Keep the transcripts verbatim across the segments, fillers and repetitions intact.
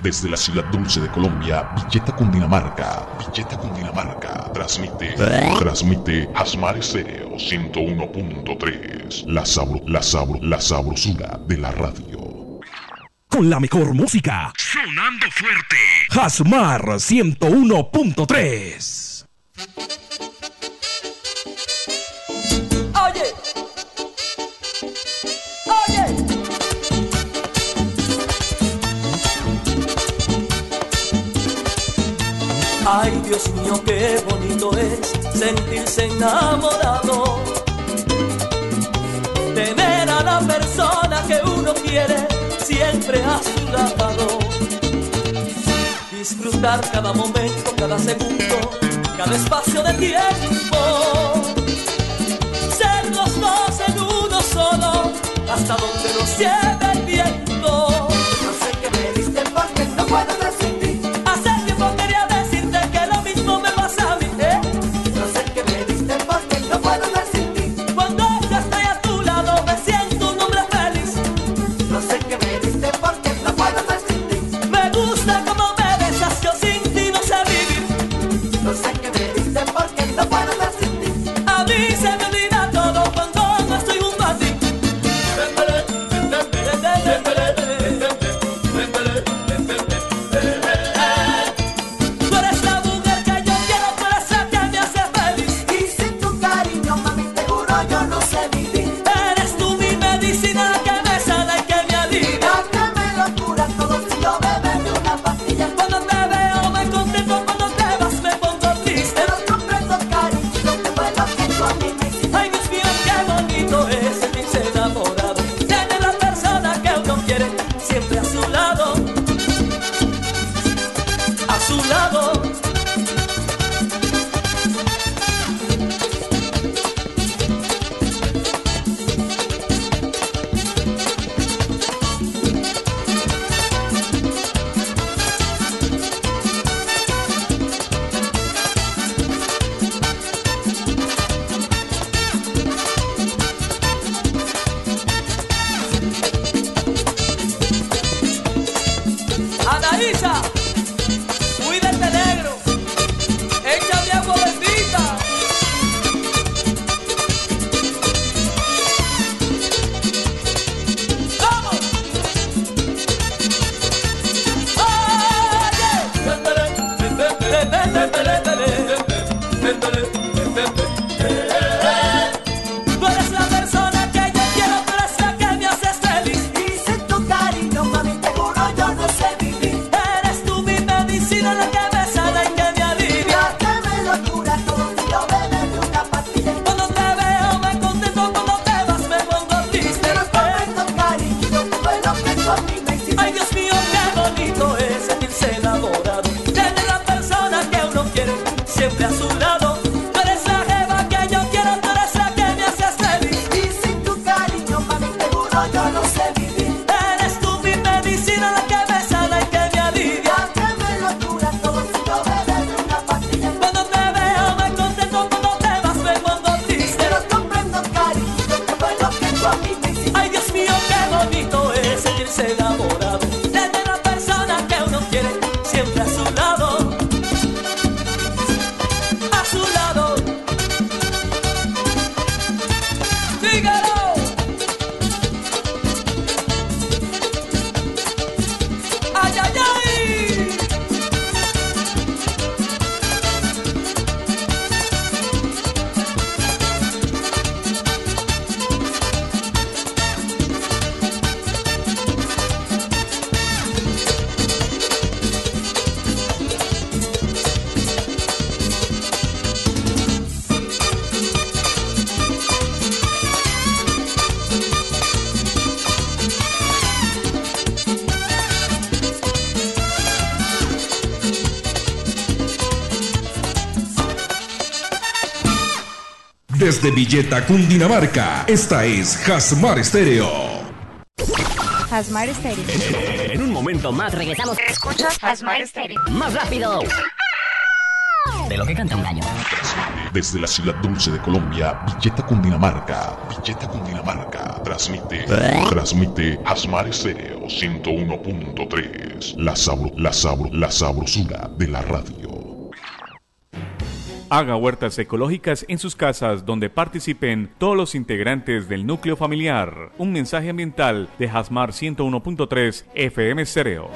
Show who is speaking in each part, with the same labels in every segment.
Speaker 1: Desde la ciudad dulce de Colombia, Villeta, Cundinamarca. Villeta, Cundinamarca. Transmite. Transmite Hasmar Estéreo ciento uno punto tres. La sabro, la sabro, la sabrosura de la radio.
Speaker 2: Con la mejor música.
Speaker 3: Sonando fuerte.
Speaker 2: Hasmar ciento uno punto tres.
Speaker 4: Oye. Oye. Ay, Dios mío, qué bonito es sentirse enamorado. Tener a la persona que uno quiere siempre a su lado. Disfrutar cada momento, cada segundo, cada espacio de tiempo. Ser los dos en uno solo, hasta donde nos lleve el viento. No sé qué me diste porque no puedo estar sin ti. Hace tiempo quería decirte que lo mismo me pasa a mí, ¿eh? No sé qué me diste porque no puedo estar sin ti. Cuando yo estoy a tu lado me siento un hombre feliz. No sé qué me diste porque no puedo estar sin ti. Me gusta como me besas, yo sin ti no sé vivir. No sé qué me diste porque no puedo estar sin ti. A mí se me olvida todo cuando no estoy junto a ti. Tú eres la mujer que yo quiero, tú eres la que me hace feliz. Y sin tu cariño, mami, te juro yo no sé vivir. Eres tú mi medicina, la que me sana y que me alivia. La que me lo cura todo si yo bebo de una pastilla. Cuando te veo me contento, cuando te vas me pongo triste. Pero comprendo, cariño, lo que fue lo que tú a mí me hiciste. Ay, Dios mío, qué bonito es sentirse enamorado. Tener la persona que uno quiere siempre a su lado. A su lado. Anaísa, cuídate negro, échame agua bendita. ¡Vamos! Tú eres la persona que yo quiero, tú eres la que me haces feliz. Y sin tu cariño, mami, te juro yo no sé vivir. Eres tú mi medicina, la que me sana y que me alivia. La que me lo cura todo si yo bebo de una pastilla. Cuando te veo me contento, cuando te vas me pongo triste. Pero comprendo, cariño, lo que fue lo que tú a mí me hiciste. Ay, Dios mío, qué bonito es sentirse enamorado. Tener la persona que uno quiere siempre a su lado. Tú eres la jeva que yo quiero, tú eres la que me haces feliz. Y sin tu cariño, mami, te juro yo no sé vivir. Eres tú mi medicina, la que me sana y que me alivia. La que me lo cura todo si yo bebo de una pastilla. Cuando te veo me contento, cuando te vas me pongo triste. Pero comprendo, cariño, lo que fue lo que tú a mí me hiciste. Ay, Dios mío, qué bonito es sentirse enamorado. Tener la persona que uno quiere siempre a su lado. A su lado. Dígalo. Ay, ay, ay.
Speaker 2: Desde Villeta, Cundinamarca, esta es Hasmar Estéreo.
Speaker 5: Hasmar Estéreo.
Speaker 3: En un momento más regresamos.
Speaker 5: ¿Escuchas Hasmar Estéreo?
Speaker 3: Más rápido. De lo que canta un gallo.
Speaker 1: Desde la ciudad dulce de Colombia, Villeta, Cundinamarca. Villeta, Cundinamarca. Transmite. Transmite Hasmar Estéreo ciento uno punto tres. La sabro, la sabro, la sabrosura de la radio.
Speaker 6: Haga huertas ecológicas en sus casas donde participen todos los integrantes del núcleo familiar. Un mensaje ambiental de Hasmar ciento uno punto tres F M Stereo.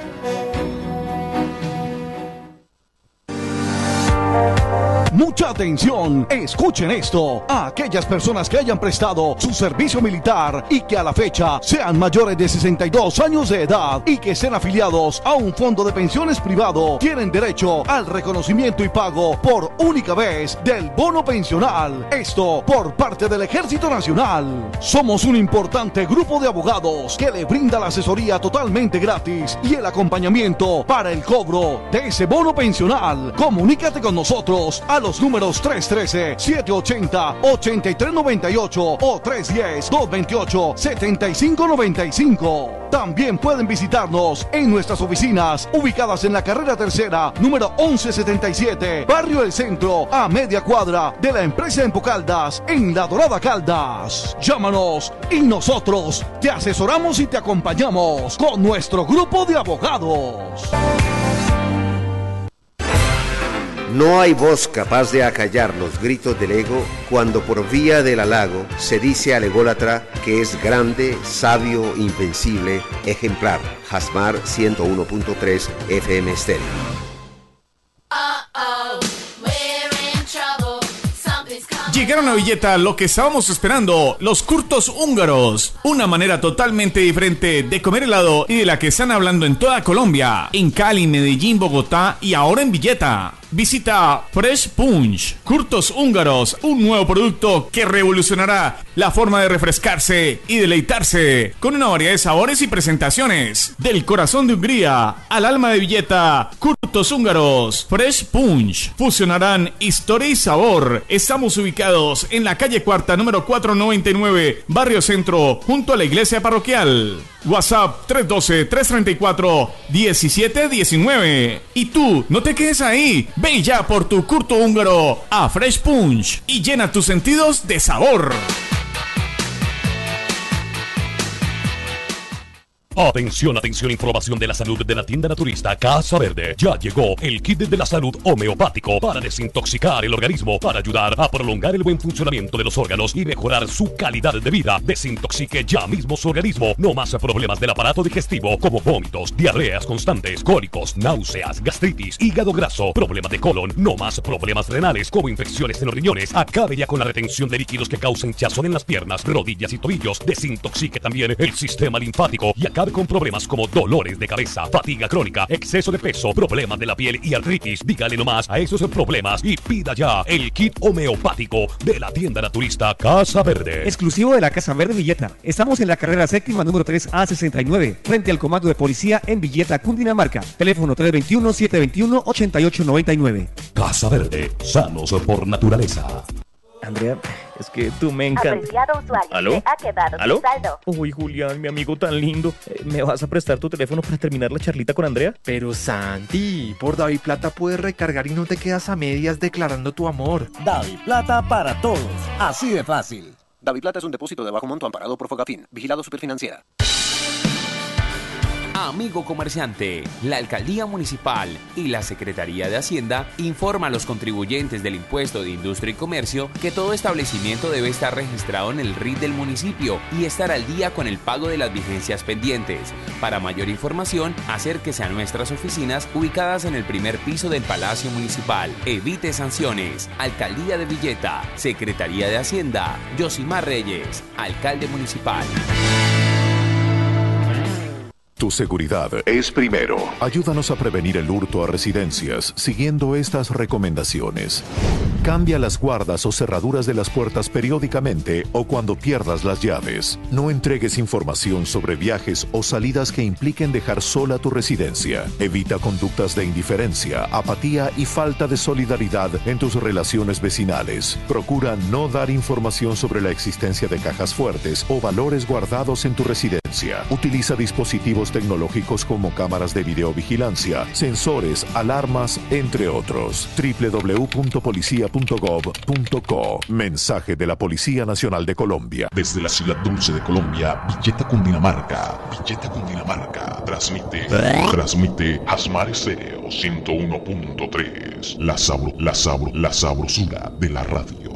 Speaker 7: Mucha atención, escuchen esto. A aquellas personas que hayan prestado su servicio militar y que a la fecha sean mayores de sesenta y dos años de edad y que estén afiliados a un fondo de pensiones privado, tienen derecho al reconocimiento y pago por única vez del bono pensional. Esto por parte del Ejército Nacional. Somos un importante grupo de abogados que le brinda la asesoría totalmente gratis y el acompañamiento para el cobro de ese bono pensional. Comunícate con nosotros a los números tres uno tres, siete ocho cero, ocho tres nueve ocho o tres uno cero, dos dos ocho, siete cinco nueve cinco. También pueden visitarnos en nuestras oficinas ubicadas en la carrera tercera, número once setenta y siete, Barrio El Centro, a media cuadra de la empresa Empo Caldas, en La Dorada Caldas. Llámanos y nosotros te asesoramos y te acompañamos con nuestro grupo de abogados.
Speaker 8: No hay voz capaz de acallar los gritos del ego cuando por vía del halago se dice al ególatra que es grande, sabio, invencible, ejemplar. Hasmar ciento uno punto tres F M Stereo.
Speaker 6: Llegaron a Villeta lo que estábamos esperando, los curtos húngaros. Una manera totalmente diferente de comer helado y de la que están hablando en toda Colombia. En Cali, Medellín, Bogotá y ahora en Villeta. Visita Fresh Punch, Curtos Húngaros, un nuevo producto que revolucionará la forma de refrescarse y deleitarse con una variedad de sabores y presentaciones. Del corazón de Hungría al alma de Villeta, Curtos Húngaros, Fresh Punch, fusionarán historia y sabor. Estamos ubicados en la calle Cuarta, número cuatrocientos noventa y nueve, Barrio Centro, junto a la iglesia parroquial. WhatsApp tres uno dos, tres tres cuatro, uno siete uno nueve. Y tú, no te quedes ahí. Ve ya por tu curto húngaro a Fresh Punch y llena tus sentidos de sabor.
Speaker 9: Atención, atención, información de la salud de la tienda naturista Casa Verde. Ya llegó el kit de la salud homeopático para desintoxicar el organismo, para ayudar a prolongar el buen funcionamiento de los órganos y mejorar su calidad de vida. Desintoxique ya mismo su organismo. No más problemas del aparato digestivo como vómitos, diarreas constantes, cólicos, náuseas, gastritis, hígado graso, problemas de colon. No más problemas renales como infecciones en los riñones. Acabe ya con la retención de líquidos que causan hinchazón en las piernas, rodillas y tobillos. Desintoxique también el sistema linfático y acabe con problemas como dolores de cabeza, fatiga crónica, exceso de peso, problemas de la piel y artritis. Dígale nomás a esos problemas y pida ya el kit homeopático de la tienda naturista Casa Verde.
Speaker 10: Exclusivo de la Casa Verde Villeta. Estamos en la carrera séptima número tres A sesenta y nueve, frente al comando de policía en Villeta, Cundinamarca. Teléfono tres dos uno, siete dos uno, ocho ocho nueve nueve.
Speaker 9: Casa Verde, sanos por naturaleza.
Speaker 11: Andrea, es que tú me encantas.
Speaker 12: Apreciado usuario,
Speaker 11: ¿Aló?
Speaker 12: ha quedado
Speaker 11: ¿Aló?
Speaker 12: sin saldo.
Speaker 11: Uy, Julián, mi amigo tan lindo. ¿Me vas a prestar tu teléfono para terminar la charlita con Andrea?
Speaker 13: Pero Santi, por David Plata puedes recargar y no te quedas a medias declarando tu amor.
Speaker 14: David Plata para todos, así de fácil.
Speaker 15: David Plata es un depósito de bajo monto amparado por Fogafín, vigilado Superfinanciera.
Speaker 16: Amigo comerciante, la Alcaldía Municipal y la Secretaría de Hacienda informa a los contribuyentes del Impuesto de Industria y Comercio que todo establecimiento debe estar registrado en el R I T del municipio y estar al día con el pago de las vigencias pendientes. Para mayor información, acérquese a nuestras oficinas ubicadas en el primer piso del Palacio Municipal. Evite sanciones. Alcaldía de Villeta, Secretaría de Hacienda, Yosimar Reyes, Alcalde Municipal.
Speaker 1: Tu seguridad es primero. Ayúdanos a prevenir el hurto a residencias siguiendo estas recomendaciones. Cambia las guardas o cerraduras de las puertas periódicamente o cuando pierdas las llaves. No entregues información sobre viajes o salidas que impliquen dejar sola tu residencia. Evita conductas de indiferencia, apatía y falta de solidaridad en tus relaciones vecinales. Procura no dar información sobre la existencia de cajas fuertes o valores guardados en tu residencia. Utiliza dispositivos
Speaker 3: tecnológicos como cámaras de videovigilancia, sensores, alarmas, entre otros. doble u doble u doble u punto policía punto gov punto co. Mensaje de la Policía Nacional de Colombia.
Speaker 1: Desde la ciudad dulce de Colombia, Villeta, Cundinamarca. Villeta, Cundinamarca. Transmite, transmite Hasmar Estéreo ciento uno punto tres. La sabro, la sabro, la sabrosura de la radio.